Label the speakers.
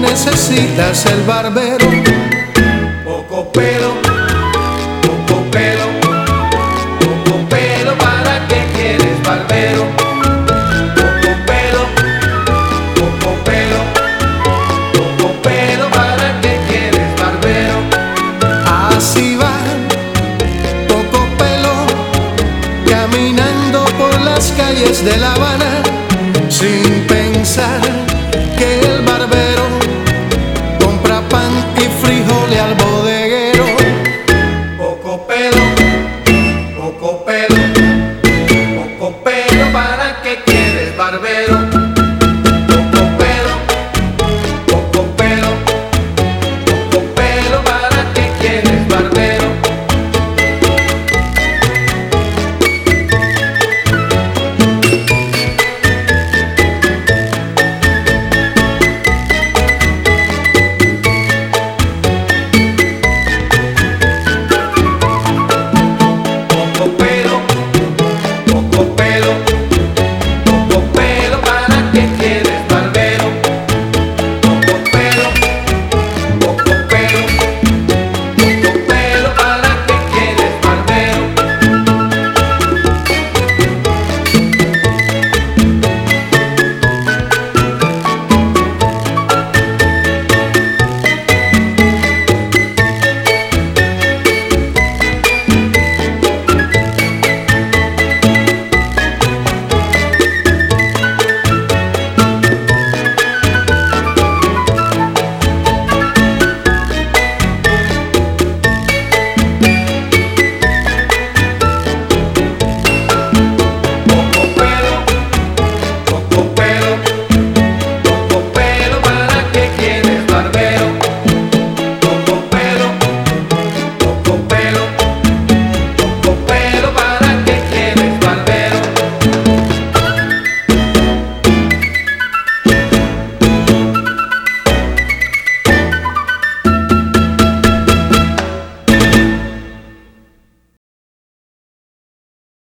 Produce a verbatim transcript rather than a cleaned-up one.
Speaker 1: necesitas el barbero.
Speaker 2: Poco pelo, poco pelo, poco pelo, ¿para qué quieres barbero? Poco pelo, poco pelo, poco pelo, ¿para qué quieres barbero?
Speaker 1: Así va, poco pelo, caminando por las calles de La Habana.